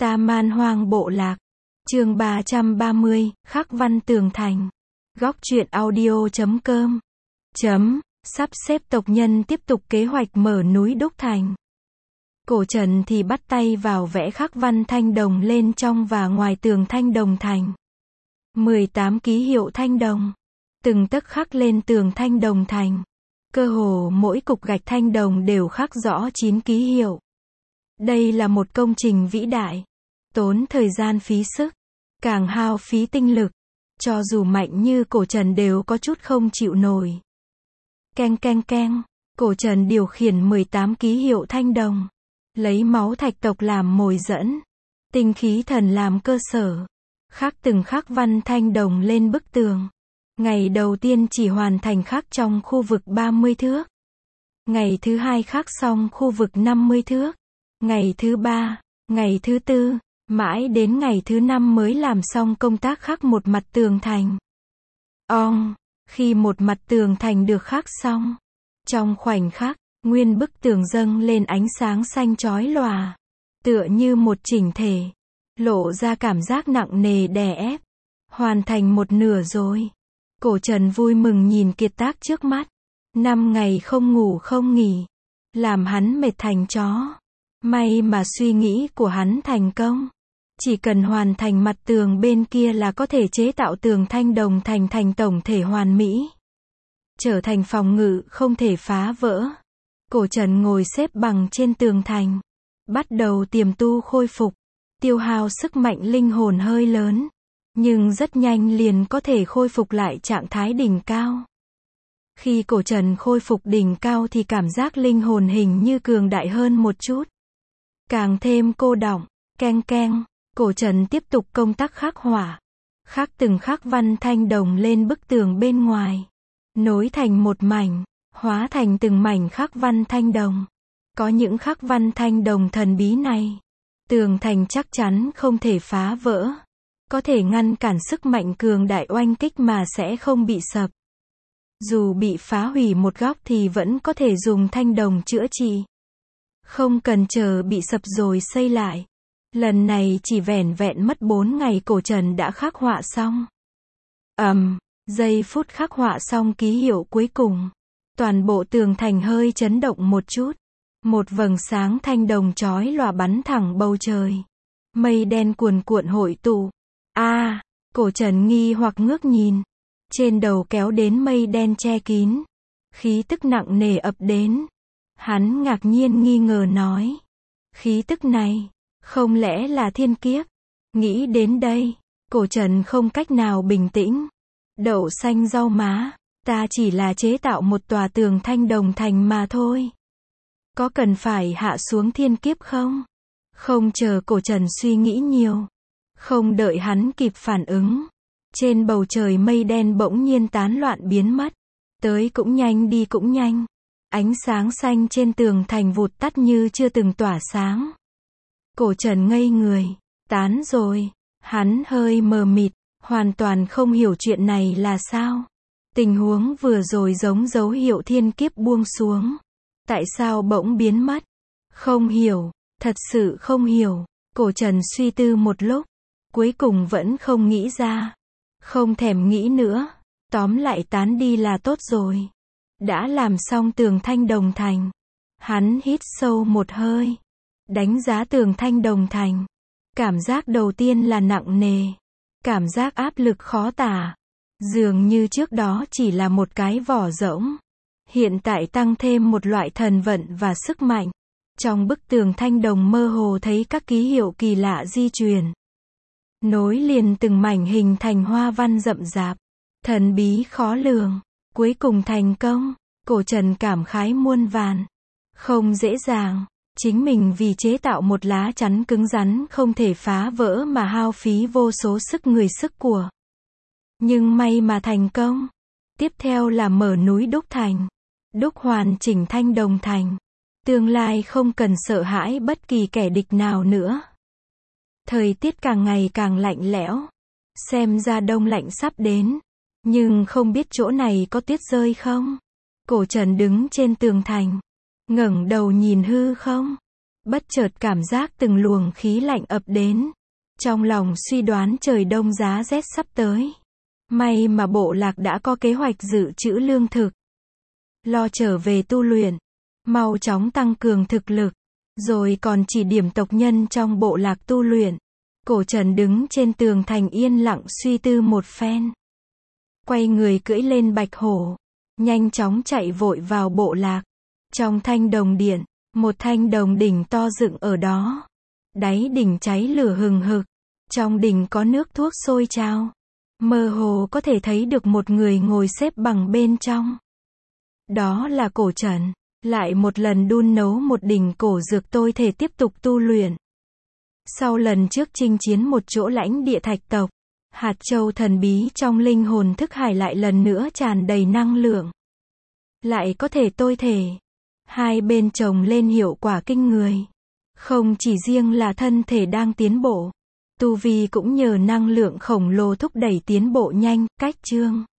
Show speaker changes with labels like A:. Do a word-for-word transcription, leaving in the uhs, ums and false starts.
A: Ta Man Hoang Bộ Lạc. Chương ba trăm ba mươi, khắc văn tường thành. Góc truyện audio chấm com. Chấm, sắp xếp tộc nhân tiếp tục kế hoạch mở núi đúc thành. Cổ Trần thì bắt tay vào vẽ khắc văn thanh đồng lên trong và ngoài tường thanh đồng thành. mười tám ký hiệu thanh đồng. Từng tấc khắc lên tường thanh đồng thành. Cơ hồ mỗi cục gạch thanh đồng đều khắc rõ chín ký hiệu. Đây là một công trình vĩ đại. Tốn thời gian phí sức. Càng hao phí tinh lực. Cho dù mạnh như Cổ Trần đều có chút không chịu nổi. Keng keng keng. Cổ Trần điều khiển mười tám ký hiệu thanh đồng. Lấy máu thạch tộc làm mồi dẫn. Tinh khí thần làm cơ sở. Khắc từng khắc văn thanh đồng lên bức tường. Ngày đầu tiên chỉ hoàn thành khắc trong khu vực ba mươi thước. Ngày thứ hai khắc xong khu vực năm mươi thước. Ngày thứ ba, ngày thứ tư, mãi đến ngày thứ năm mới làm xong công tác khắc một mặt tường thành. Ong, khi một mặt tường thành được khắc xong, trong khoảnh khắc, nguyên bức tường dâng lên ánh sáng xanh chói lòa, tựa như một chỉnh thể, lộ ra cảm giác nặng nề đè ép. Hoàn thành một nửa rồi. Cổ Trần vui mừng nhìn kiệt tác trước mắt. Năm ngày không ngủ không nghỉ, làm hắn mệt thành chó. May mà suy nghĩ của hắn thành công. Chỉ cần hoàn thành mặt tường bên kia là có thể chế tạo tường thanh đồng thành thành tổng thể hoàn mỹ. Trở thành phòng ngự không thể phá vỡ. Cổ Trần ngồi xếp bằng trên tường thành. Bắt đầu tiềm tu khôi phục. Tiêu hao sức mạnh linh hồn hơi lớn. Nhưng rất nhanh liền có thể khôi phục lại trạng thái đỉnh cao. Khi Cổ Trần khôi phục đỉnh cao thì cảm giác linh hồn hình như cường đại hơn một chút. Càng thêm cô đọng, keng keng, Cổ Trần tiếp tục công tác khắc họa. Khắc từng khắc văn thanh đồng lên bức tường bên ngoài. Nối thành một mảnh, hóa thành từng mảnh khắc văn thanh đồng. Có những khắc văn thanh đồng thần bí này. Tường thành chắc chắn không thể phá vỡ. Có thể ngăn cản sức mạnh cường đại oanh kích mà sẽ không bị sập. Dù bị phá hủy một góc thì vẫn có thể dùng thanh đồng chữa trị. Không cần chờ bị sập rồi xây lại. Lần này chỉ vẻn vẹn mất bốn ngày Cổ Trần đã khắc họa xong. Ầm, um, giây phút khắc họa xong ký hiệu cuối cùng. Toàn bộ tường thành hơi chấn động một chút. Một vầng sáng thanh đồng chói lòa bắn thẳng bầu trời. Mây đen cuồn cuộn hội tụ. A, à, Cổ Trần nghi hoặc ngước nhìn. Trên đầu kéo đến mây đen che kín. Khí tức nặng nề ập đến. Hắn ngạc nhiên nghi ngờ nói. Khí tức này, không lẽ là thiên kiếp? Nghĩ đến đây, Cổ Trần không cách nào bình tĩnh. Đậu xanh rau má, ta chỉ là chế tạo một tòa tường thanh đồng thành mà thôi. Có cần phải hạ xuống thiên kiếp không? Không chờ Cổ Trần suy nghĩ nhiều. Không đợi hắn kịp phản ứng. Trên bầu trời mây đen bỗng nhiên tán loạn biến mất. Tới cũng nhanh đi cũng nhanh. Ánh sáng xanh trên tường thành vụt tắt như chưa từng tỏa sáng. Cổ Trần ngây người. Tán rồi. Hắn hơi mờ mịt. Hoàn toàn không hiểu chuyện này là sao. Tình huống vừa rồi giống dấu hiệu thiên kiếp buông xuống. Tại sao bỗng biến mất? Không hiểu. Thật sự không hiểu. Cổ Trần suy tư một lúc. Cuối cùng vẫn không nghĩ ra. Không thèm nghĩ nữa. Tóm lại tán đi là tốt rồi. Đã làm xong tường thanh đồng thành. Hắn hít sâu một hơi. Đánh giá tường thanh đồng thành. Cảm giác đầu tiên là nặng nề. Cảm giác áp lực khó tả. Dường như trước đó chỉ là một cái vỏ rỗng. Hiện tại tăng thêm một loại thần vận và sức mạnh. Trong bức tường thanh đồng mơ hồ thấy các ký hiệu kỳ lạ di chuyển. Nối liền từng mảnh hình thành hoa văn rậm rạp. Thần bí khó lường. Cuối cùng thành công. Cổ Trần cảm khái muôn vàn. Không dễ dàng. Chính mình vì chế tạo một lá chắn cứng rắn không thể phá vỡ mà hao phí vô số sức người sức của. Nhưng may mà thành công. Tiếp theo là mở núi đúc thành. Đúc hoàn chỉnh thanh đồng thành. Tương lai không cần sợ hãi bất kỳ kẻ địch nào nữa. Thời tiết càng ngày càng lạnh lẽo. Xem ra đông lạnh sắp đến. Nhưng không biết chỗ này có tuyết rơi không? Cổ Trần đứng trên tường thành. Ngẩng đầu nhìn hư không. Bất chợt cảm giác từng luồng khí lạnh ập đến. Trong lòng suy đoán trời đông giá rét sắp tới. May mà bộ lạc đã có kế hoạch dự trữ lương thực. Lo trở về tu luyện. Mau chóng tăng cường thực lực. Rồi còn chỉ điểm tộc nhân trong bộ lạc tu luyện. Cổ Trần đứng trên tường thành yên lặng suy tư một phen. Quay người cưỡi lên bạch hổ. Nhanh chóng chạy vội vào bộ lạc. Trong thanh đồng điện, một thanh đồng đỉnh to dựng ở đó. Đáy đỉnh cháy lửa hừng hực. Trong đỉnh có nước thuốc sôi trào. Mơ hồ có thể thấy được một người ngồi xếp bằng bên trong. Đó là Cổ Trần. Lại một lần đun nấu một đỉnh cổ dược tôi thể tiếp tục tu luyện. Sau lần trước chinh chiến một chỗ lãnh địa thạch tộc, hạt châu thần bí trong linh hồn thức hải lại lần nữa tràn đầy năng lượng. Lại có thể tôi thể. Hai bên chồng lên hiệu quả kinh người. Không chỉ riêng là thân thể đang tiến bộ. Tu vi cũng nhờ năng lượng khổng lồ thúc đẩy tiến bộ nhanh, cách chương.